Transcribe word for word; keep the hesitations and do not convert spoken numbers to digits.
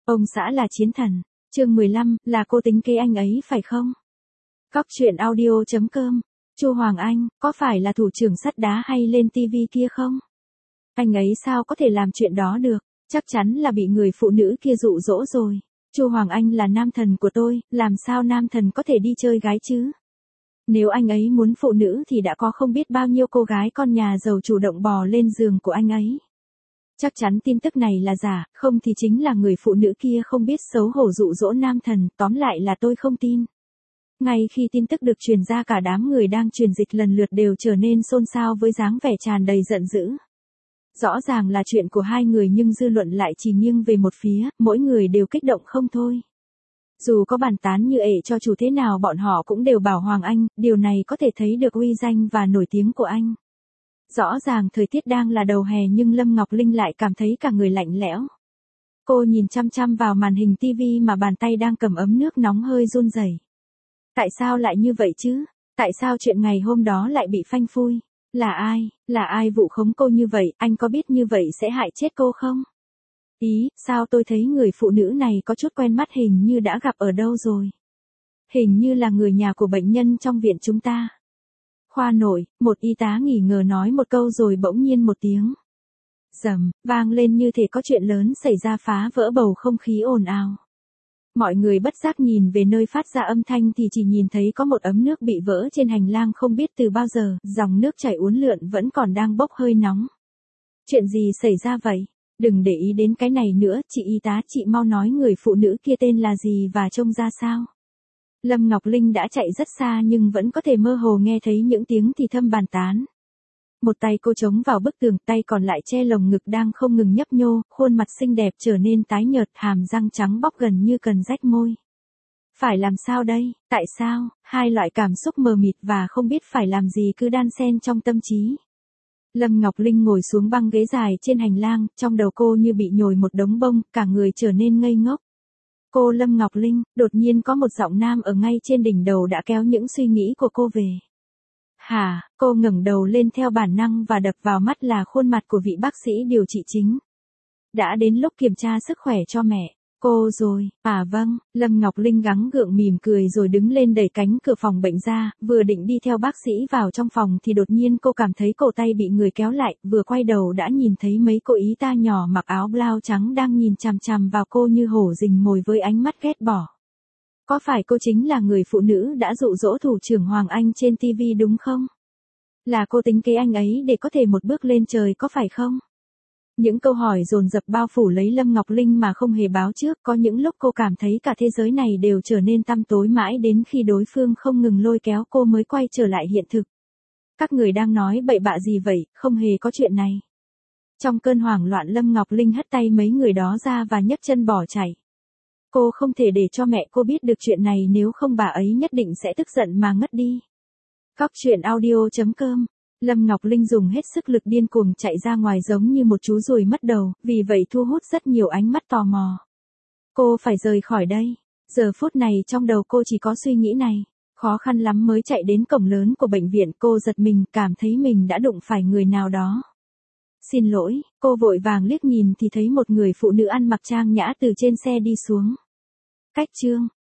Ông xã là chiến thần. Chương mười lăm, là cô tính kế anh ấy phải không? Cóc truyện audio chấm com. Chu Hoàng Anh, có phải là thủ trưởng sắt đá hay lên tivi kia không? Anh ấy sao có thể làm chuyện đó được? Chắc chắn là bị người phụ nữ kia dụ dỗ rồi. Chu Hoàng Anh là nam thần của tôi, làm sao nam thần có thể đi chơi gái chứ? Nếu anh ấy muốn phụ nữ thì đã có không biết bao nhiêu cô gái con nhà giàu chủ động bò lên giường của anh ấy. Chắc chắn tin tức này là giả, không thì chính là người phụ nữ kia không biết xấu hổ dụ dỗ nam thần, tóm lại là tôi không tin. Ngay khi tin tức được truyền ra, cả đám người đang truyền dịch lần lượt đều trở nên xôn xao với dáng vẻ tràn đầy giận dữ. Rõ ràng là chuyện của hai người nhưng dư luận lại chỉ nghiêng về một phía, mỗi người đều kích động không thôi. Dù có bàn tán như ể cho chủ thế nào bọn họ cũng đều bảo Hoàng Anh, điều này có thể thấy được uy danh và nổi tiếng của anh. Rõ ràng thời tiết đang là đầu hè nhưng Lâm Ngọc Linh lại cảm thấy cả người lạnh lẽo. Cô nhìn chăm chăm vào màn hình tivi mà bàn tay đang cầm ấm nước nóng hơi run rẩy. Tại sao lại như vậy chứ? Tại sao chuyện ngày hôm đó lại bị phanh phui? Là ai? Là ai vu khống cô như vậy? Anh có biết như vậy sẽ hại chết cô không? Ý, sao tôi thấy người phụ nữ này có chút quen mắt, hình như đã gặp ở đâu rồi. Hình như là người nhà của bệnh nhân trong viện chúng ta. Khoa nội, một y tá nghỉ ngờ nói một câu rồi bỗng nhiên một tiếng rầm vang lên như thể có chuyện lớn xảy ra, phá vỡ bầu không khí ồn ào. Mọi người bất giác nhìn về nơi phát ra âm thanh thì chỉ nhìn thấy có một ấm nước bị vỡ trên hành lang không biết từ bao giờ, dòng nước chảy uốn lượn vẫn còn đang bốc hơi nóng. Chuyện gì xảy ra vậy? Đừng để ý đến cái này nữa, chị y tá, chị mau nói người phụ nữ kia tên là gì và trông ra sao? Lâm Ngọc Linh đã chạy rất xa nhưng vẫn có thể mơ hồ nghe thấy những tiếng thì thầm bàn tán. Một tay cô chống vào bức tường, tay còn lại che lồng ngực đang không ngừng nhấp nhô, khuôn mặt xinh đẹp trở nên tái nhợt, hàm răng trắng bóc gần như cần rách môi. Phải làm sao đây? Tại sao? Hai loại cảm xúc mờ mịt và không biết phải làm gì cứ đan xen trong tâm trí. Lâm Ngọc Linh ngồi xuống băng ghế dài trên hành lang, trong đầu cô như bị nhồi một đống bông, cả người trở nên ngây ngốc. Cô Lâm Ngọc Linh, đột nhiên có một giọng nam ở ngay trên đỉnh đầu đã kéo những suy nghĩ của cô về. Hả? Cô ngẩng đầu lên theo bản năng và đập vào mắt là khuôn mặt của vị bác sĩ điều trị chính. Đã đến lúc kiểm tra sức khỏe cho mẹ. Cô rồi, à vâng, Lâm Ngọc Linh gắng gượng mỉm cười rồi đứng lên đẩy cánh cửa phòng bệnh ra, vừa định đi theo bác sĩ vào trong phòng thì đột nhiên cô cảm thấy cổ tay bị người kéo lại, vừa quay đầu đã nhìn thấy mấy cô y tá nhỏ mặc áo blau trắng đang nhìn chằm chằm vào cô như hổ rình mồi với ánh mắt ghét bỏ. Có phải cô chính là người phụ nữ đã dụ dỗ thủ trưởng Hoàng Anh trên tivi đúng không? Là cô tính kế anh ấy để có thể một bước lên trời có phải không? Những câu hỏi dồn dập bao phủ lấy Lâm Ngọc Linh mà không hề báo trước, có những lúc cô cảm thấy cả thế giới này đều trở nên tăm tối mãi đến khi đối phương không ngừng lôi kéo cô mới quay trở lại hiện thực. Các người đang nói bậy bạ gì vậy, không hề có chuyện này. Trong cơn hoảng loạn Lâm Ngọc Linh hất tay mấy người đó ra và nhấc chân bỏ chạy. Cô không thể để cho mẹ cô biết được chuyện này, nếu không bà ấy nhất định sẽ tức giận mà ngất đi. Cóc truyện audio chấm com. Lâm Ngọc Linh dùng hết sức lực điên cuồng chạy ra ngoài giống như một chú ruồi mất đầu, vì vậy thu hút rất nhiều ánh mắt tò mò. Cô phải rời khỏi đây. Giờ phút này trong đầu cô chỉ có suy nghĩ này. Khó khăn lắm mới chạy đến cổng lớn của bệnh viện, cô giật mình, cảm thấy mình đã đụng phải người nào đó. Xin lỗi, cô vội vàng liếc nhìn thì thấy một người phụ nữ ăn mặc trang nhã từ trên xe đi xuống. Cách chương.